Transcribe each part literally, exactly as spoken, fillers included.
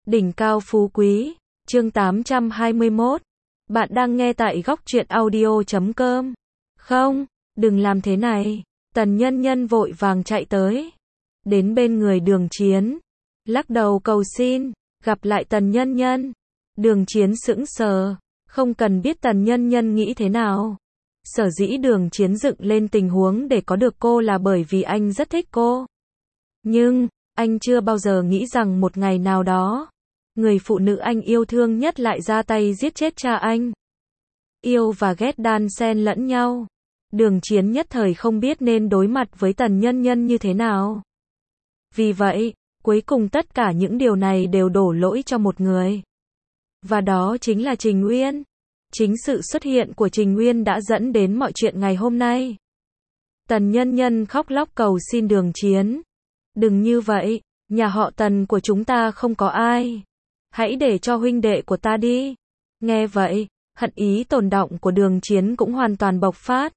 Đỉnh cao phú quý, chương tám trăm hai mươi mốt. Bạn đang nghe tại góc truyện audio chấm com. Không, đừng làm thế này. Tần Nhân Nhân vội vàng chạy tới. Đến bên người Đường Chiến. Lắc đầu cầu xin, gặp lại Tần Nhân Nhân. Đường Chiến sững sờ, không cần biết Tần Nhân Nhân nghĩ thế nào. Sở dĩ Đường Chiến dựng lên tình huống để có được cô là bởi vì anh rất thích cô. Nhưng, anh chưa bao giờ nghĩ rằng một ngày nào đó, người phụ nữ anh yêu thương nhất lại ra tay giết chết cha anh. Yêu và ghét đan xen lẫn nhau. Đường Chiến nhất thời không biết nên đối mặt với Tần Nhân Nhân như thế nào. Vì vậy, cuối cùng tất cả những điều này đều đổ lỗi cho một người. Và đó chính là Trình Uyên. Chính sự xuất hiện của Trình Uyên đã dẫn đến mọi chuyện ngày hôm nay. Tần Nhân Nhân khóc lóc cầu xin Đường Chiến. Đừng như vậy, nhà họ Tần của chúng ta không có ai. Hãy để cho huynh đệ của ta đi. Nghe vậy, hận ý tồn đọng của Đường Chiến cũng hoàn toàn bộc phát.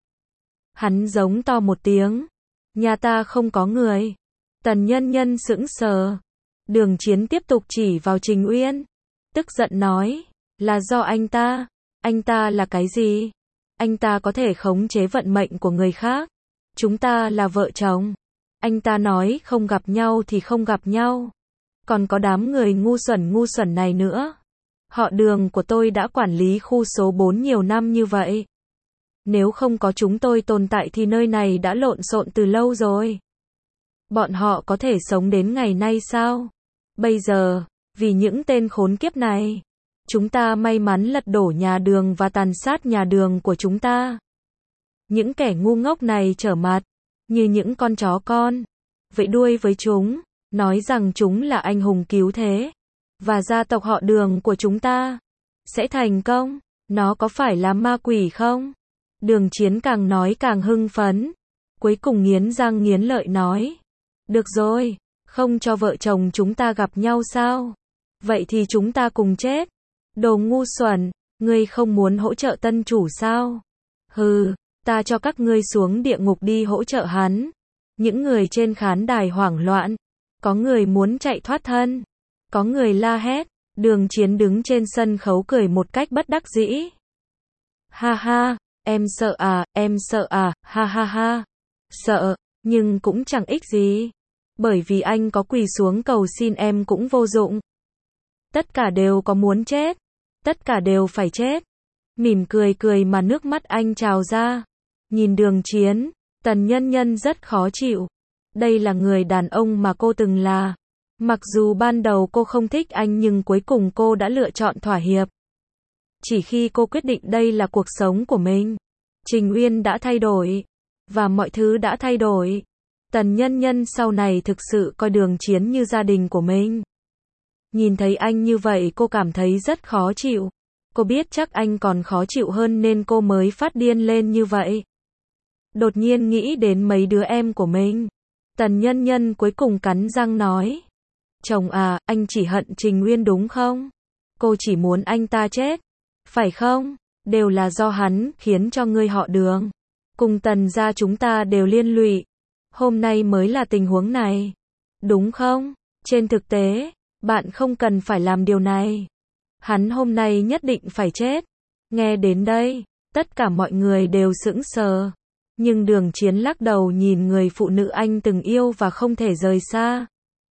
Hắn giống to một tiếng. Nhà ta không có người. Tần Nhân Nhân sững sờ. Đường Chiến tiếp tục chỉ vào Trình Uyên. Tức giận nói, là do anh ta. Anh ta là cái gì? Anh ta có thể khống chế vận mệnh của người khác. Chúng ta là vợ chồng. Anh ta nói không gặp nhau thì không gặp nhau. Còn có đám người ngu xuẩn ngu xuẩn này nữa. Họ Đường của tôi đã quản lý khu số bốn nhiều năm như vậy. Nếu không có chúng tôi tồn tại thì nơi này đã lộn xộn từ lâu rồi. Bọn họ có thể sống đến ngày nay sao? Bây giờ, vì những tên khốn kiếp này, chúng ta may mắn lật đổ nhà Đường và tàn sát nhà Đường của chúng ta. Những kẻ ngu ngốc này trở mặt, như những con chó con, vẫy đuôi với chúng, nói rằng chúng là anh hùng cứu thế, và gia tộc họ Đường của chúng ta sẽ thành công. Nó có phải là ma quỷ không? Đường Chiến càng nói càng hưng phấn, cuối cùng nghiến răng nghiến lợi nói, được rồi, không cho vợ chồng chúng ta gặp nhau sao? Vậy thì chúng ta cùng chết. Đồ ngu xuẩn, ngươi không muốn hỗ trợ tân chủ sao? Hừ, ta cho các ngươi xuống địa ngục đi hỗ trợ hắn. Những người trên khán đài hoảng loạn, có người muốn chạy thoát thân, có người la hét. Đường Chiến đứng trên sân khấu cười một cách bất đắc dĩ. Ha ha, em sợ à, em sợ à, ha ha ha. Sợ, nhưng cũng chẳng ích gì. Bởi vì anh có quỳ xuống cầu xin em cũng vô dụng. Tất cả đều có muốn chết. Tất cả đều phải chết. Mỉm cười cười mà nước mắt anh trào ra. Nhìn Đường Chiến, Tần Nhân Nhân rất khó chịu. Đây là người đàn ông mà cô từng là. Mặc dù ban đầu cô không thích anh nhưng cuối cùng cô đã lựa chọn thỏa hiệp. Chỉ khi cô quyết định đây là cuộc sống của mình, Trình Uyên đã thay đổi. Và mọi thứ đã thay đổi. Tần Nhân Nhân sau này thực sự coi Đường Chiến như gia đình của mình. Nhìn thấy anh như vậy cô cảm thấy rất khó chịu. Cô biết chắc anh còn khó chịu hơn nên cô mới phát điên lên như vậy. Đột nhiên nghĩ đến mấy đứa em của mình. Tần Nhân Nhân cuối cùng cắn răng nói. Chồng à, anh chỉ hận Trình Uyên đúng không? Cô chỉ muốn anh ta chết. Phải không? Đều là do hắn khiến cho ngươi họ Đường. Cùng Tần gia chúng ta đều liên lụy. Hôm nay mới là tình huống này. Đúng không? Trên thực tế, bạn không cần phải làm điều này. Hắn hôm nay nhất định phải chết. Nghe đến đây, tất cả mọi người đều sững sờ. Nhưng Đường Chiến lắc đầu nhìn người phụ nữ anh từng yêu và không thể rời xa.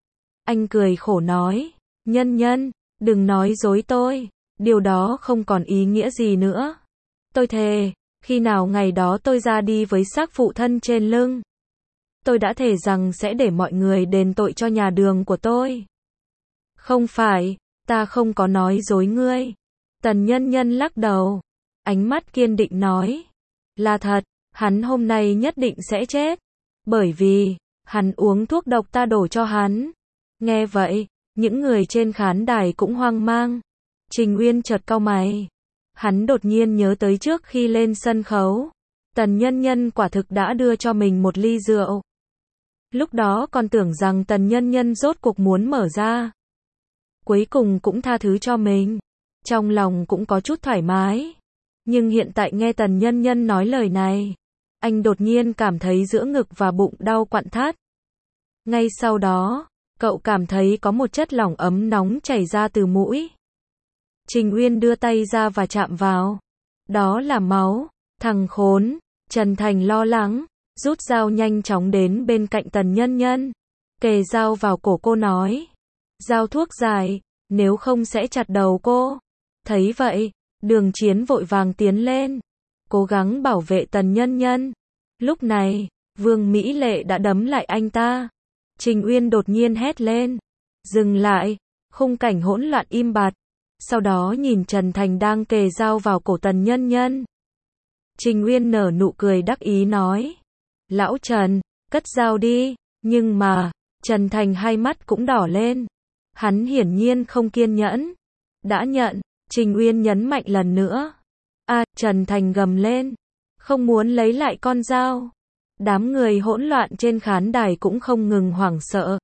Anh cười khổ nói, Nhân Nhân, đừng nói dối tôi. Điều đó không còn ý nghĩa gì nữa. Tôi thề, khi nào ngày đó tôi ra đi với xác phụ thân trên lưng, tôi đã thề rằng sẽ để mọi người đền tội cho nhà Đường của tôi. Không phải, ta không có nói dối ngươi. Tần Nhân Nhân lắc đầu. Ánh mắt kiên định nói. Là thật, hắn hôm nay nhất định sẽ chết. Bởi vì, hắn uống thuốc độc ta đổ cho hắn. Nghe vậy, những người trên khán đài cũng hoang mang. Trình Uyên chợt cau mày. Hắn đột nhiên nhớ tới trước khi lên sân khấu. Tần Nhân Nhân quả thực đã đưa cho mình một ly rượu. Lúc đó còn tưởng rằng Tần Nhân Nhân rốt cuộc muốn mở ra. Cuối cùng cũng tha thứ cho mình. Trong lòng cũng có chút thoải mái. Nhưng hiện tại nghe Tần Nhân Nhân nói lời này, anh đột nhiên cảm thấy giữa ngực và bụng đau quặn thắt. Ngay sau đó, Cậu cảm thấy có một chất lỏng ấm nóng chảy ra từ mũi. Trình Uyên đưa tay ra và chạm vào. Đó là máu. Thằng khốn. Trần Thành lo lắng, rút dao nhanh chóng đến bên cạnh Tần Nhân Nhân. Kề dao vào cổ cô nói. Dao thuốc dài, nếu không sẽ chặt đầu cô. Thấy vậy, Đường Chiến vội vàng tiến lên, cố gắng bảo vệ Tần Nhân Nhân. Lúc này, Vương Mỹ Lệ đã đấm lại anh ta. Trình Uyên đột nhiên hét lên. Dừng lại, khung cảnh hỗn loạn im bặt. Sau đó nhìn Trần Thành đang kề dao vào cổ Tần Nhân Nhân. Trình Uyên nở nụ cười đắc ý nói. Lão Trần, cất dao đi. Nhưng mà, Trần Thành hai mắt cũng đỏ lên. Hắn hiển nhiên không kiên nhẫn. Đã nhận, Trình Uyên nhấn mạnh lần nữa. À, Trần Thành gầm lên. Không muốn lấy lại con dao. Đám người hỗn loạn trên khán đài cũng không ngừng hoảng sợ.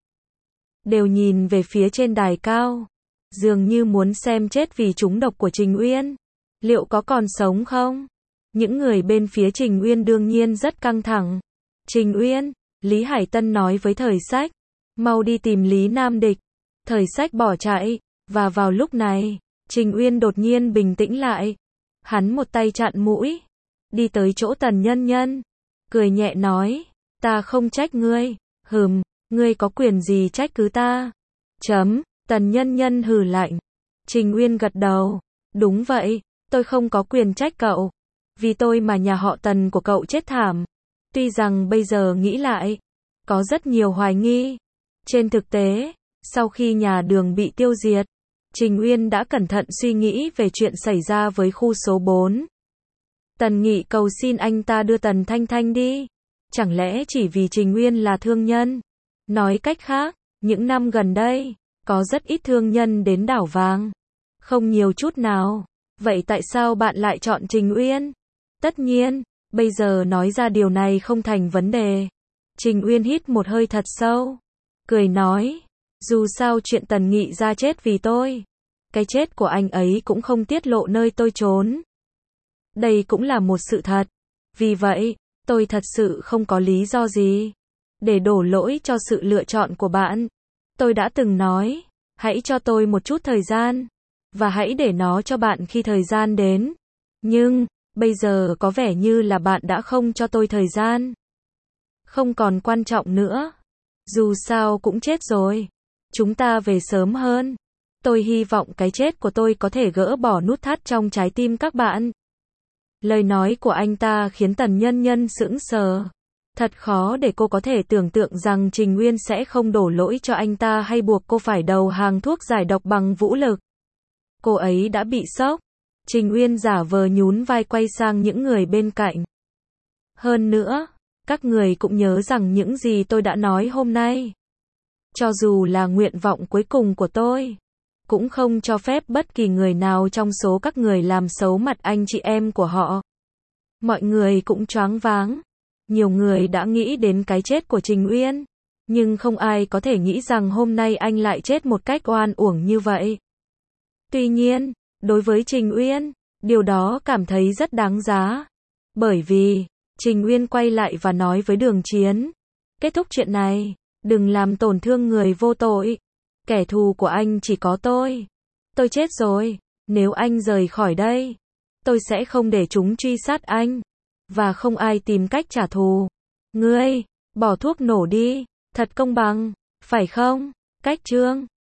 Đều nhìn về phía trên đài cao. Dường như muốn xem chết vì trúng độc của Trình Uyên. Liệu có còn sống không? Những người bên phía Trình Uyên đương nhiên rất căng thẳng. Trình Uyên, Lý Hải Tân nói với Thời Sách. Mau đi tìm Lý Nam Địch. Thời Sách bỏ chạy. Và vào lúc này, Trình Uyên đột nhiên bình tĩnh lại. Hắn một tay chặn mũi. Đi tới chỗ Tần Nhân Nhân. Cười nhẹ nói. Ta không trách ngươi. Hừm, ngươi có quyền gì trách cứ ta? Chấm. Tần Nhân Nhân hừ lạnh. Trình Uyên gật đầu. Đúng vậy, tôi không có quyền trách cậu. Vì tôi mà nhà họ Tần của cậu chết thảm. Tuy rằng bây giờ nghĩ lại, có rất nhiều hoài nghi. Trên thực tế, sau khi nhà Đường bị tiêu diệt, Trình Uyên đã cẩn thận suy nghĩ về chuyện xảy ra với khu số bốn. Tần Nghị cầu xin anh ta đưa Tần Thanh Thanh đi. Chẳng lẽ chỉ vì Trình Uyên là thương nhân? Nói cách khác, những năm gần đây, có rất ít thương nhân đến đảo vàng. Không nhiều chút nào. Vậy tại sao bạn lại chọn Trình Uyên? Tất nhiên, bây giờ nói ra điều này không thành vấn đề. Trình Uyên hít một hơi thật sâu. Cười nói. Dù sao chuyện Tần Nghị ra chết vì tôi. Cái chết của anh ấy cũng không tiết lộ nơi tôi trốn. Đây cũng là một sự thật. Vì vậy, tôi thật sự không có lý do gì để đổ lỗi cho sự lựa chọn của bạn. Tôi đã từng nói, hãy cho tôi một chút thời gian, và hãy để nó cho bạn khi thời gian đến. Nhưng, bây giờ có vẻ như là bạn đã không cho tôi thời gian. Không còn quan trọng nữa. Dù sao cũng chết rồi. Chúng ta về sớm hơn. Tôi hy vọng cái chết của tôi có thể gỡ bỏ nút thắt trong trái tim các bạn. Lời nói của anh ta khiến Tần Nhân Nhân sững sờ. Thật khó để cô có thể tưởng tượng rằng Trình Uyên sẽ không đổ lỗi cho anh ta hay buộc cô phải đầu hàng thuốc giải độc bằng vũ lực. Cô ấy đã bị sốc. Trình Uyên giả vờ nhún vai quay sang những người bên cạnh. Hơn nữa, các người cũng nhớ rằng những gì tôi đã nói hôm nay. Cho dù là nguyện vọng cuối cùng của tôi, cũng không cho phép bất kỳ người nào trong số các người làm xấu mặt anh chị em của họ. Mọi người cũng choáng váng. Nhiều người đã nghĩ đến cái chết của Trình Uyên, nhưng không ai có thể nghĩ rằng hôm nay anh lại chết một cách oan uổng như vậy. Tuy nhiên, đối với Trình Uyên, điều đó cảm thấy rất đáng giá. Bởi vì, Trình Uyên quay lại và nói với Đường Chiến. Kết thúc chuyện này, đừng làm tổn thương người vô tội. Kẻ thù của anh chỉ có tôi. Tôi chết rồi, nếu anh rời khỏi đây, tôi sẽ không để chúng truy sát anh. Và không ai tìm cách trả thù. Ngươi, bỏ thuốc nổ đi, thật công bằng, phải không? Cách Trương